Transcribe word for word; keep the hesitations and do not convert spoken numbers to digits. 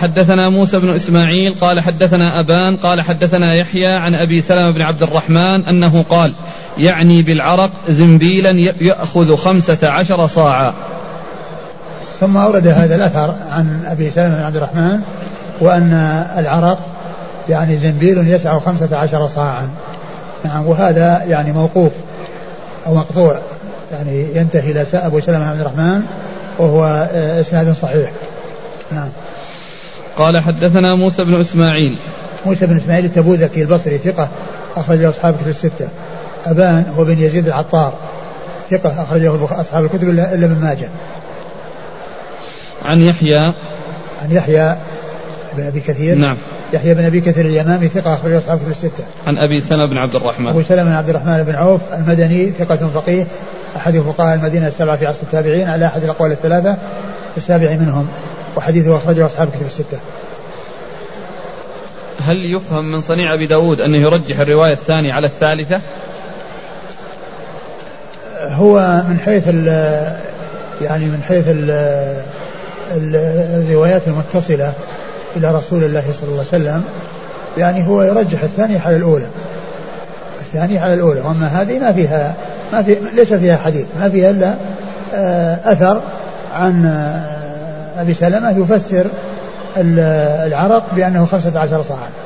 حدثنا موسى بن إسماعيل قال حدثنا أبان قال حدثنا يحيى عن أبي سلمة بن عبد الرحمن أنه قال يعني بالعرق زنبيلا يأخذ خمسة عشر صاعا. ثم أورد هذا الأثر عن أبي سلمة بن عبد الرحمن وأن العرق يعني زنبيل يسع خمسة عشر صاعا. نعم. وهذا يعني موقوف أو مقطوع يعني ينتهي إلى أبو سلمة بن عبد الرحمن وهو إسناد صحيح. نعم. قال حدثنا موسى بن إسماعيل موسى بن إسماعيل التبوذكي البصري ثقة أخرجه أصحاب الكتب الستة. أبان هو بن يزيد العطار ثقة أخرجه أصحاب الكتب إلا ابن ماجه. عن يحيى عن يحيى بن أبي كثير. نعم. يحيى بن أبي كثير اليمامي ثقة أخرجه أصحاب الكتب الستة. عن أبي سلمة بن عبد الرحمن أبو سلمة بن عبد الرحمن بن عوف المدني ثقة فقيه أحد فقهاء المدينة السبعة في عصر التابعين على أحد الأقوال الثلاثة السابع منهم وحديثه أخرجه أصحاب الكتب الستة. هل يفهم من صنيع أبي داود أنه يرجح الرواية الثانية على الثالثة؟ هو من حيث ال يعني من حيث ال ال الروايات المتصلة إلى رسول الله صلى الله عليه وسلم يعني هو يرجح الثانية على الأولى الثانية على الأولى. وأما هذه ما فيها ما في ليس فيها حديث ما فيها إلا أثر عن أبي سلمة يفسر العرق بأنه خمسة عشر صاعا.